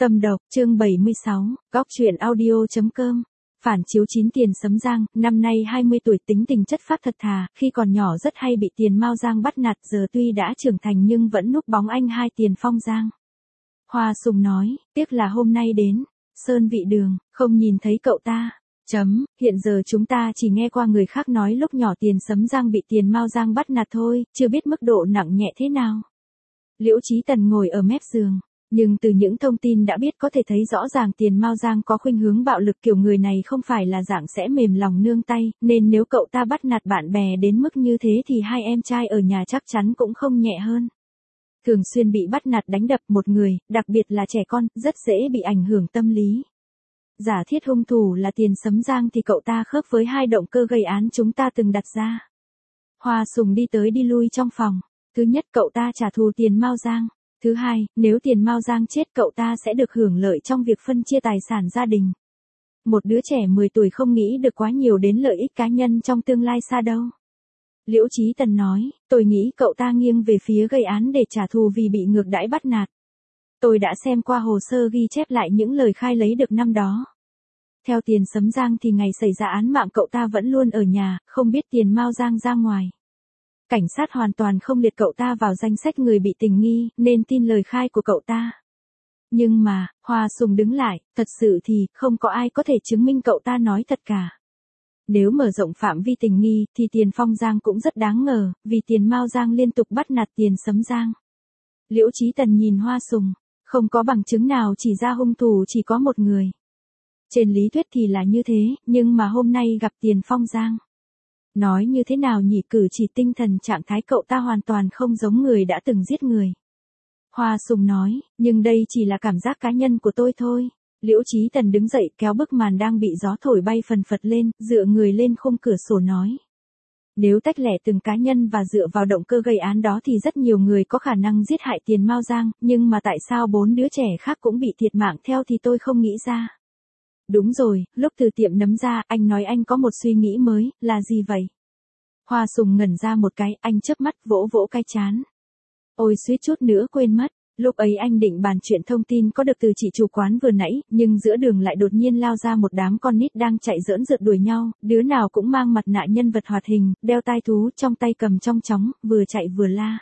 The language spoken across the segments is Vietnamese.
Tâm độc, chương 76, góc truyện audio.com. Phản chiếu 9 Tiền Sấm Giang, năm nay 20 tuổi, tính tình chất phác thật thà, khi còn nhỏ rất hay bị Tiền Mao Giang bắt nạt, giờ tuy đã trưởng thành nhưng vẫn núp bóng anh hai Tiền Phong Giang. Hoa Sùng nói, tiếc là hôm nay đến Sơn Vị Đường, không nhìn thấy cậu ta. Hiện giờ chúng ta chỉ nghe qua người khác nói lúc nhỏ Tiền Sấm Giang bị Tiền Mao Giang bắt nạt thôi, chưa biết mức độ nặng nhẹ thế nào. Liễu Chí Tần ngồi ở mép giường. Nhưng từ những thông tin đã biết có thể thấy rõ ràng Tiền Mao Giang có khuynh hướng bạo lực, kiểu người này không phải là dạng sẽ mềm lòng nương tay, nên nếu cậu ta bắt nạt bạn bè đến mức như thế thì hai em trai ở nhà chắc chắn cũng không nhẹ hơn. Thường xuyên bị bắt nạt đánh đập một người, đặc biệt là trẻ con, rất dễ bị ảnh hưởng tâm lý. Giả thiết hung thủ là Tiền Sấm Giang thì cậu ta khớp với hai động cơ gây án chúng ta từng đặt ra. Hoa Sùng đi tới đi lui trong phòng. Thứ nhất, cậu ta trả thù Tiền Mao Giang. Thứ hai, nếu Tiền Mao Giang chết cậu ta sẽ được hưởng lợi trong việc phân chia tài sản gia đình. Một đứa trẻ 10 tuổi không nghĩ được quá nhiều đến lợi ích cá nhân trong tương lai xa đâu. Liễu Chí Tần nói, tôi nghĩ cậu ta nghiêng về phía gây án để trả thù vì bị ngược đãi bắt nạt. Tôi đã xem qua hồ sơ ghi chép lại những lời khai lấy được năm đó. Theo Tiền Sấm Giang thì ngày xảy ra án mạng cậu ta vẫn luôn ở nhà, không biết Tiền Mao Giang ra ngoài. Cảnh sát hoàn toàn không liệt cậu ta vào danh sách người bị tình nghi, nên tin lời khai của cậu ta. Nhưng mà, Hoa Sùng đứng lại, thật sự thì, không có ai có thể chứng minh cậu ta nói thật cả. Nếu mở rộng phạm vi tình nghi, thì Tiền Phong Giang cũng rất đáng ngờ, vì Tiền Mao Giang liên tục bắt nạt Tiền Sấm Giang. Liễu Chí Tần nhìn Hoa Sùng, không có bằng chứng nào chỉ ra hung thủ chỉ có một người. Trên lý thuyết thì là như thế, nhưng mà hôm nay gặp Tiền Phong Giang. Nói như thế nào nhỉ, cử chỉ tinh thần trạng thái cậu ta hoàn toàn không giống người đã từng giết người. Hoa Sùng nói, nhưng đây chỉ là cảm giác cá nhân của tôi thôi. Liễu Chí Tần đứng dậy kéo bức màn đang bị gió thổi bay phần phật lên, dựa người lên khung cửa sổ nói. Nếu tách lẻ từng cá nhân và dựa vào động cơ gây án đó thì rất nhiều người có khả năng giết hại Tiền Mao Giang, nhưng mà tại sao 4 đứa trẻ khác cũng bị thiệt mạng theo thì tôi không nghĩ ra. Đúng rồi, lúc từ tiệm nấm ra, anh nói anh có một suy nghĩ mới, là gì vậy? Hoa Sùng ngẩn ra một cái, anh chớp mắt vỗ vỗ cái trán. Ôi suýt chút nữa quên mất, lúc ấy anh định bàn chuyện thông tin có được từ chị chủ quán vừa nãy, nhưng giữa đường lại đột nhiên lao ra một đám con nít đang chạy giỡn rượt đuổi nhau, đứa nào cũng mang mặt nạ nhân vật hoạt hình, đeo tai thú, trong tay cầm trong chóng, vừa chạy vừa la.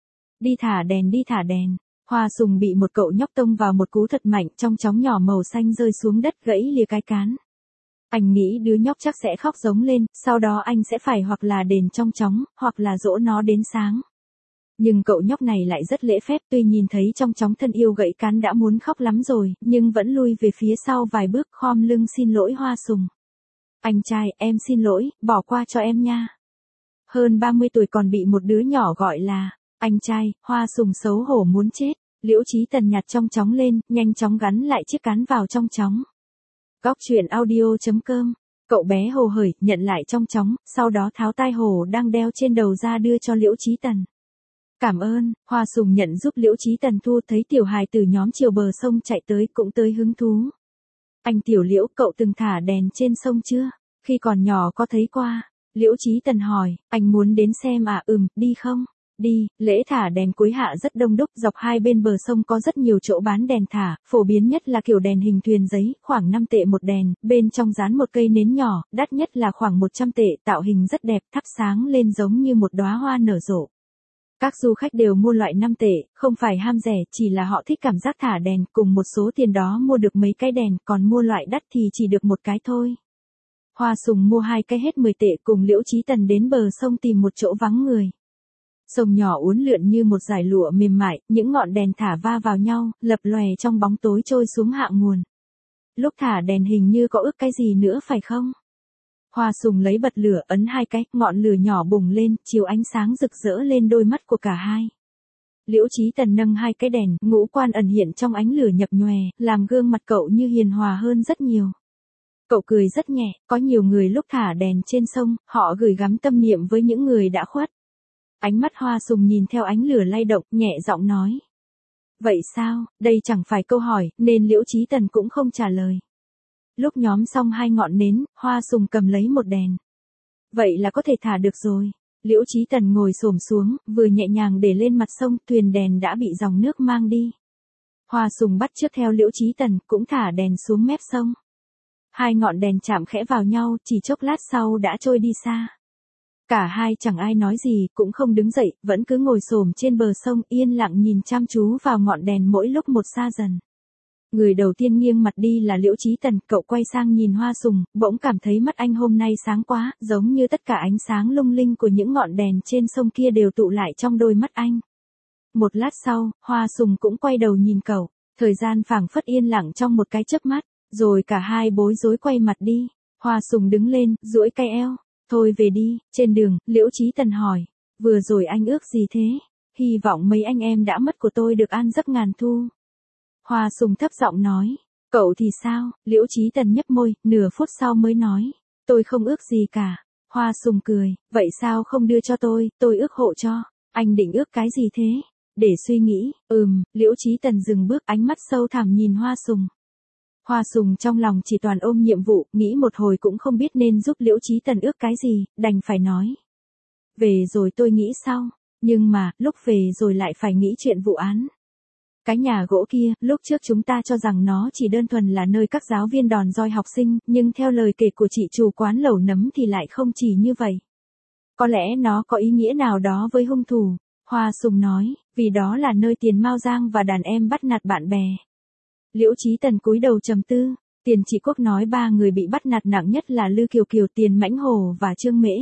Đi thả đèn, đi thả đèn. Hoa Sùng bị một cậu nhóc tông vào một cú thật mạnh, trong chóng nhỏ màu xanh rơi xuống đất gãy lìa cái cán. Anh nghĩ đứa nhóc chắc sẽ khóc giống lên, sau đó anh sẽ phải hoặc là đền trong chóng, hoặc là dỗ nó đến sáng. Nhưng cậu nhóc này lại rất lễ phép, tuy nhìn thấy trong chóng thân yêu gãy cán đã muốn khóc lắm rồi, nhưng vẫn lui về phía sau vài bước khom lưng xin lỗi Hoa Sùng. Anh trai, em xin lỗi, bỏ qua cho em nha. Hơn 30 tuổi còn bị một đứa nhỏ gọi là anh trai. Hoa Sùng xấu hổ muốn chết. Liễu Chí Tần nhặt trong chóng lên, nhanh chóng gắn lại chiếc cán vào trong chóng. Góc truyện audio.com. Cậu bé hồ hởi, nhận lại trong chóng, sau đó tháo tai hổ đang đeo trên đầu ra đưa cho Liễu Chí Tần. Cảm ơn. Hoa Sùng nhận giúp Liễu Chí Tần thu, thấy tiểu hài từ nhóm chiều bờ sông chạy tới cũng tới hứng thú. Anh Tiểu Liễu, cậu từng thả đèn trên sông chưa? Khi còn nhỏ có thấy qua. Liễu Chí Tần hỏi, anh muốn đến xem à? Đi không? Đi. Lễ thả đèn cuối hạ rất đông đúc, dọc hai bên bờ sông có rất nhiều chỗ bán đèn thả, phổ biến nhất là kiểu đèn hình thuyền giấy, khoảng 5 tệ một đèn, bên trong dán một cây nến nhỏ, đắt nhất là khoảng 100 tệ, tạo hình rất đẹp, thắp sáng lên giống như một đóa hoa nở rộ. Các du khách đều mua loại 5 tệ, không phải ham rẻ, chỉ là họ thích cảm giác thả đèn, cùng một số tiền đó mua được mấy cái đèn, còn mua loại đắt thì chỉ được một cái thôi. Hoa Sùng mua 2 cái hết 10 tệ, cùng Liễu Chí Tần đến bờ sông tìm một chỗ vắng người. Sông nhỏ uốn lượn như một dải lụa mềm mại, những ngọn đèn thả va vào nhau, lập lòe trong bóng tối trôi xuống hạ nguồn. Lúc thả đèn hình như có ước cái gì nữa phải không? Hoa Sùng lấy bật lửa ấn 2 cái, ngọn lửa nhỏ bùng lên, chiếu ánh sáng rực rỡ lên đôi mắt của cả hai. Liễu Chí Tần nâng 2 cái đèn, ngũ quan ẩn hiện trong ánh lửa nhập nhòe, làm gương mặt cậu như hiền hòa hơn rất nhiều. Cậu cười rất nhẹ, có nhiều người lúc thả đèn trên sông, họ gửi gắm tâm niệm với những người đã khuất. Ánh mắt Hoa Sùng nhìn theo ánh lửa lay động, nhẹ giọng nói. Vậy sao? Đây chẳng phải câu hỏi, nên Liễu Chí Tần cũng không trả lời. Lúc nhóm xong 2 ngọn nến, Hoa Sùng cầm lấy một đèn. Vậy là có thể thả được rồi. Liễu Chí Tần ngồi xổm xuống, vừa nhẹ nhàng để lên mặt sông, thuyền đèn đã bị dòng nước mang đi. Hoa Sùng bắt chước theo Liễu Chí Tần, cũng thả đèn xuống mép sông. Hai ngọn đèn chạm khẽ vào nhau, chỉ chốc lát sau đã trôi đi xa. Cả hai chẳng ai nói gì, cũng không đứng dậy, vẫn cứ ngồi xổm trên bờ sông, yên lặng nhìn chăm chú vào ngọn đèn mỗi lúc một xa dần. Người đầu tiên nghiêng mặt đi là Liễu Chí Tần, cậu quay sang nhìn Hoa Sùng, bỗng cảm thấy mắt anh hôm nay sáng quá, giống như tất cả ánh sáng lung linh của những ngọn đèn trên sông kia đều tụ lại trong đôi mắt anh. Một lát sau, Hoa Sùng cũng quay đầu nhìn cậu, thời gian phảng phất yên lặng trong một cái chớp mắt, rồi cả hai bối rối quay mặt đi. Hoa Sùng đứng lên, duỗi cái eo, thôi về đi. Trên đường, Liễu Chí Tần hỏi, vừa rồi anh ước gì thế? Hy vọng mấy anh em đã mất của tôi được an giấc ngàn thu. Hoa Sùng thấp giọng nói, cậu thì sao? Liễu Chí Tần nhếch môi, nửa phút sau mới nói, tôi không ước gì cả. Hoa Sùng cười, vậy sao không đưa cho tôi ước hộ cho. Anh định ước cái gì thế? Để suy nghĩ. Liễu Chí Tần dừng bước, ánh mắt sâu thẳm nhìn Hoa Sùng. Hoa Sùng trong lòng chỉ toàn ôm nhiệm vụ, nghĩ một hồi cũng không biết nên giúp Liễu Chí Tần ước cái gì, đành phải nói. Về rồi tôi nghĩ sau, nhưng mà, lúc về rồi lại phải nghĩ chuyện vụ án. Cái nhà gỗ kia, lúc trước chúng ta cho rằng nó chỉ đơn thuần là nơi các giáo viên đòn roi học sinh, nhưng theo lời kể của chị chủ quán lẩu nấm thì lại không chỉ như vậy. Có lẽ nó có ý nghĩa nào đó với hung thủ. Hoa Sùng nói, vì đó là nơi Tiền Mao Giang và đàn em bắt nạt bạn bè. Liễu Chí Tần cúi đầu trầm tư, Tiền Chỉ Quốc nói 3 người bị bắt nạt nặng nhất là Lư Kiều Kiều, Tiền Mãnh Hồ và Trương Mễ.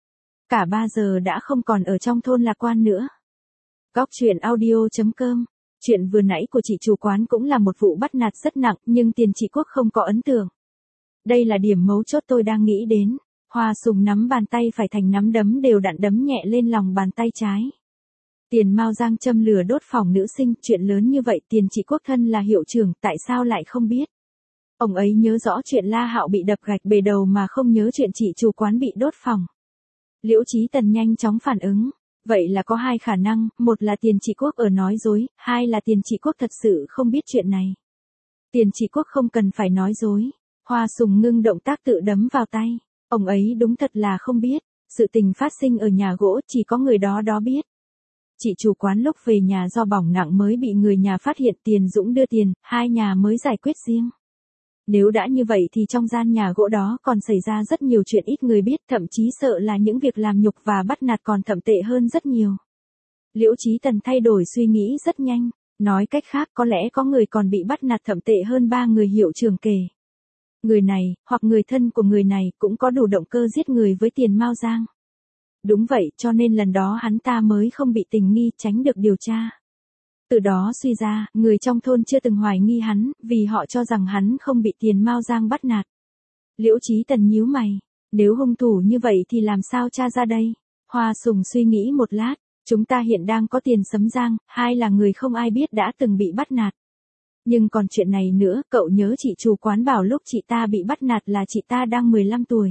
Cả 3 giờ đã không còn ở trong thôn Lạc Quan nữa. Góc truyện audio.com. Chuyện vừa nãy của chị chủ quán cũng là một vụ bắt nạt rất nặng, nhưng Tiền Chỉ Quốc không có ấn tượng. Đây là điểm mấu chốt tôi đang nghĩ đến. Hoa Sùng nắm bàn tay phải thành nắm đấm đều đặn đấm nhẹ lên lòng bàn tay trái. Tiền Mao Giang châm lửa đốt phòng nữ sinh, chuyện lớn như vậy Tiền Chỉ Quốc thân là hiệu trưởng, tại sao lại không biết? Ông ấy nhớ rõ chuyện La Hạo bị đập gạch bề đầu mà không nhớ chuyện chị chủ quán bị đốt phòng. Liễu Chí Tần nhanh chóng phản ứng. Vậy là có hai khả năng, một là Tiền Chỉ Quốc ở nói dối, hai là Tiền Chỉ Quốc thật sự không biết chuyện này. Tiền Chỉ Quốc không cần phải nói dối. Hoa Sùng ngưng động tác tự đấm vào tay. Ông ấy đúng thật là không biết. Sự tình phát sinh ở nhà gỗ chỉ có người đó biết. Chị chủ quán lúc về nhà do bỏng nặng mới bị người nhà phát hiện, Tiền Dũng đưa tiền, hai nhà mới giải quyết riêng. Nếu đã như vậy thì trong gian nhà gỗ đó còn xảy ra rất nhiều chuyện ít người biết, thậm chí sợ là những việc làm nhục và bắt nạt còn thậm tệ hơn rất nhiều. Liễu Chí Tần thay đổi suy nghĩ rất nhanh, nói cách khác có lẽ có người còn bị bắt nạt thậm tệ hơn 3 người hiệu trưởng kể. Người này, hoặc người thân của người này cũng có đủ động cơ giết người với Tiền Mao Giang. Đúng vậy, cho nên lần đó hắn ta mới không bị tình nghi, tránh được điều tra. Từ đó suy ra, người trong thôn chưa từng hoài nghi hắn, vì họ cho rằng hắn không bị Tiền Mao Giang bắt nạt. Liễu Chí Tần nhíu mày, nếu hung thủ như vậy thì làm sao tra ra đây? Hoa Sùng suy nghĩ một lát, chúng ta hiện đang có Tiền Sấm Giang, hai là người không ai biết đã từng bị bắt nạt. Nhưng còn chuyện này nữa, cậu nhớ chị chủ quán bảo lúc chị ta bị bắt nạt là chị ta đang 15 tuổi.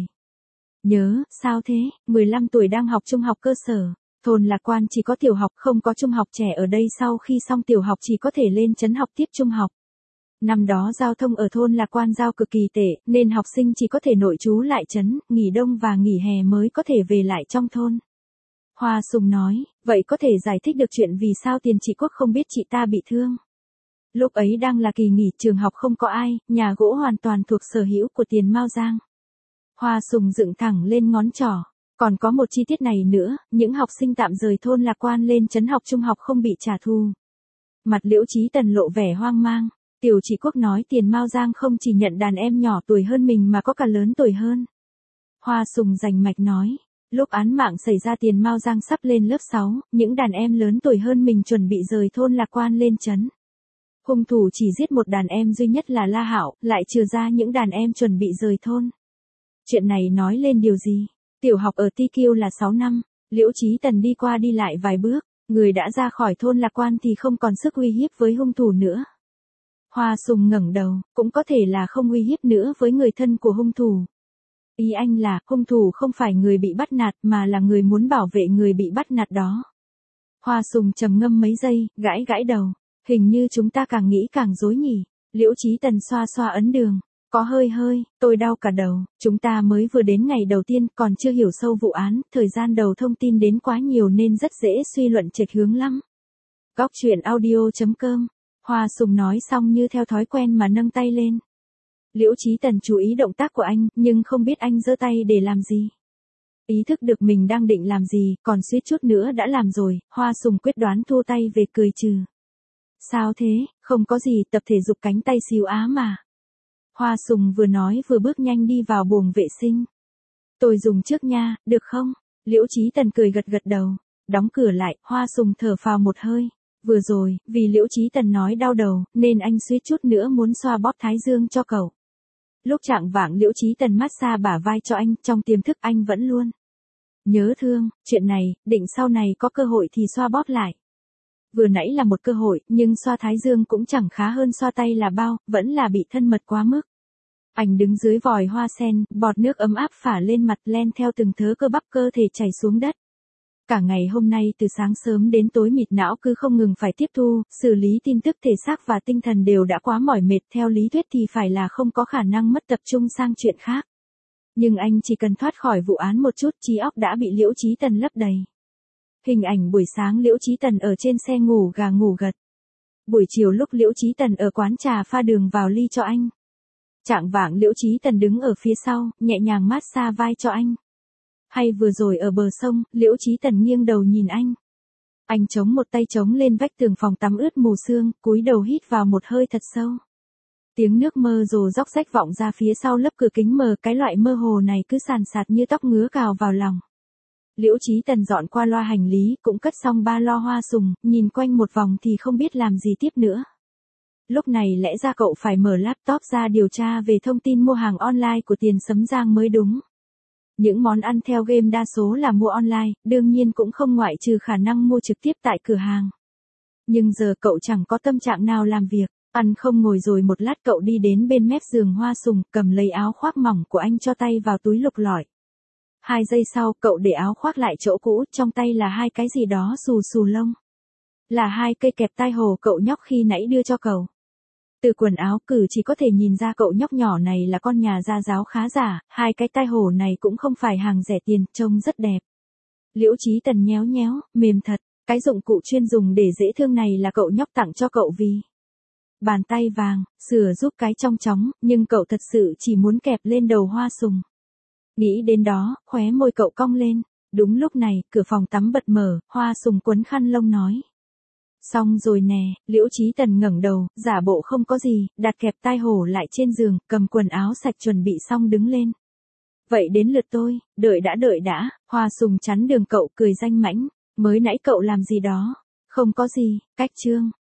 Nhớ, sao thế, 15 tuổi đang học trung học cơ sở. Thôn Lạc Quan chỉ có tiểu học, không có trung học, trẻ ở đây sau khi xong tiểu học chỉ có thể lên trấn học tiếp trung học. Năm đó giao thông ở thôn Lạc Quan giao cực kỳ tệ, nên học sinh chỉ có thể nội trú lại trấn, nghỉ đông và nghỉ hè mới có thể về lại trong thôn. Hoa Sùng nói, vậy có thể giải thích được chuyện vì sao Tiền Chỉ Quốc không biết chị ta bị thương. Lúc ấy đang là kỳ nghỉ, trường học không có ai, nhà gỗ hoàn toàn thuộc sở hữu của Tiền Mao Giang. Hoa Sùng dựng thẳng lên ngón trỏ. Còn có một chi tiết này nữa, những học sinh tạm rời thôn Lạc Quan lên trấn học trung học không bị trả thù. Mặt Liễu Chí Tần lộ vẻ hoang mang. Tiểu Chỉ Quốc nói Tiền Mao Giang không chỉ nhận đàn em nhỏ tuổi hơn mình mà có cả lớn tuổi hơn. Hoa Sùng rành mạch nói, lúc án mạng xảy ra Tiền Mao Giang sắp lên lớp 6, những đàn em lớn tuổi hơn mình chuẩn bị rời thôn Lạc Quan lên trấn. Hung thủ chỉ giết một đàn em duy nhất là La Hạo, lại trừ ra những đàn em chuẩn bị rời thôn. Chuyện này nói lên điều gì? Tiểu học ở TQ là 6 năm, Liễu Chí Tần đi qua đi lại vài bước, người đã ra khỏi thôn Lạc Quan thì không còn sức uy hiếp với hung thủ nữa. Hoa Sùng ngẩng đầu, cũng có thể là không uy hiếp nữa với người thân của hung thủ. Ý anh là, hung thủ không phải người bị bắt nạt mà là người muốn bảo vệ người bị bắt nạt đó. Hoa Sùng trầm ngâm mấy giây, gãi gãi đầu, hình như chúng ta càng nghĩ càng rối nhỉ. Liễu Chí Tần xoa xoa ấn đường. Có hơi, tôi đau cả đầu, chúng ta mới vừa đến ngày đầu tiên, còn chưa hiểu sâu vụ án, thời gian đầu thông tin đến quá nhiều nên rất dễ suy luận chệch hướng lắm. Góc truyện audio.com Hoa Sùng nói xong như theo thói quen mà nâng tay lên. Liễu Chí Tần chú ý động tác của anh, nhưng không biết anh giơ tay để làm gì. Ý thức được mình đang định làm gì, còn suýt chút nữa đã làm rồi, Hoa Sùng quyết đoán thua tay về cười trừ. Sao thế, không có gì, tập thể dục cánh tay xíu á mà. Hoa Sùng vừa nói vừa bước nhanh đi vào buồng vệ sinh. Tôi dùng trước nha, được không? Liễu Chí Tần cười gật gật đầu. Đóng cửa lại, Hoa Sùng thở phào một hơi. Vừa rồi, vì Liễu Chí Tần nói đau đầu, nên anh suýt chút nữa muốn xoa bóp thái dương cho cậu. Lúc trạng vạng Liễu Chí Tần massage bả vai cho anh, trong tiềm thức anh vẫn luôn nhớ thương, chuyện này, định sau này có cơ hội thì xoa bóp lại. Vừa nãy là một cơ hội, nhưng xoa thái dương cũng chẳng khá hơn xoa tay là bao, vẫn là bị thân mật quá mức. Anh đứng dưới vòi hoa sen, bọt nước ấm áp phả lên mặt len theo từng thớ cơ bắp cơ thể chảy xuống đất. Cả ngày hôm nay từ sáng sớm đến tối mịt não cứ không ngừng phải tiếp thu, xử lý tin tức thể xác và tinh thần đều đã quá mỏi mệt, theo lý thuyết thì phải là không có khả năng mất tập trung sang chuyện khác. Nhưng anh chỉ cần thoát khỏi vụ án một chút, trí óc đã bị Liễu Chí Tần lấp đầy. Hình ảnh buổi sáng Liễu Chí Tần ở trên xe ngủ gà ngủ gật. Buổi chiều lúc Liễu Chí Tần ở quán trà pha đường vào ly cho anh. Trạng vạng Liễu Chí Tần đứng ở phía sau, nhẹ nhàng massage vai cho anh. Hay vừa rồi ở bờ sông, Liễu Chí Tần nghiêng đầu nhìn anh. Anh chống một tay chống lên vách tường phòng tắm ướt mù sương, cúi đầu hít vào một hơi thật sâu. Tiếng nước mơ rồ róc rách vọng ra phía sau lớp cửa kính mờ, cái loại mơ hồ này cứ sàn sạt như tóc ngứa cào vào lòng. Liễu Chí Tần dọn qua loa hành lý, cũng cất xong ba lo Hoa Sùng, nhìn quanh một vòng thì không biết làm gì tiếp nữa. Lúc này lẽ ra cậu phải mở laptop ra điều tra về thông tin mua hàng online của Tiền Sấm Giang mới đúng. Những món ăn theo game đa số là mua online, đương nhiên cũng không ngoại trừ khả năng mua trực tiếp tại cửa hàng. Nhưng giờ cậu chẳng có tâm trạng nào làm việc, ăn không ngồi rồi một lát cậu đi đến bên mép giường Hoa Sùng, cầm lấy áo khoác mỏng của anh cho tay vào túi lục lọi. 2 giây sau cậu để áo khoác lại chỗ cũ, trong tay là hai cái gì đó xù xù lông. Là 2 cây kẹp tai hồ cậu nhóc khi nãy đưa cho cậu. Từ quần áo cử chỉ có thể nhìn ra cậu nhóc nhỏ này là con nhà gia giáo khá giả, 2 cái tai hổ này cũng không phải hàng rẻ tiền, trông rất đẹp. Liễu Chí Tần nhéo nhéo, mềm thật, cái dụng cụ chuyên dùng để dễ thương này là cậu nhóc tặng cho cậu vì bàn tay vàng, sửa giúp cái trong chóng, nhưng cậu thật sự chỉ muốn kẹp lên đầu Hoa Sùng. Nghĩ đến đó, khóe môi cậu cong lên. Đúng lúc này, cửa phòng tắm bật mở, Hoa Sùng quấn khăn lông nói. Xong rồi nè, Liễu Chí Tần ngẩng đầu, giả bộ không có gì, đặt kẹp tai hổ lại trên giường, cầm quần áo sạch chuẩn bị xong đứng lên. Vậy đến lượt tôi, đợi đã, Hoa Sùng chắn đường cậu cười danh mãnh, mới nãy cậu làm gì đó? Không có gì, cách chương.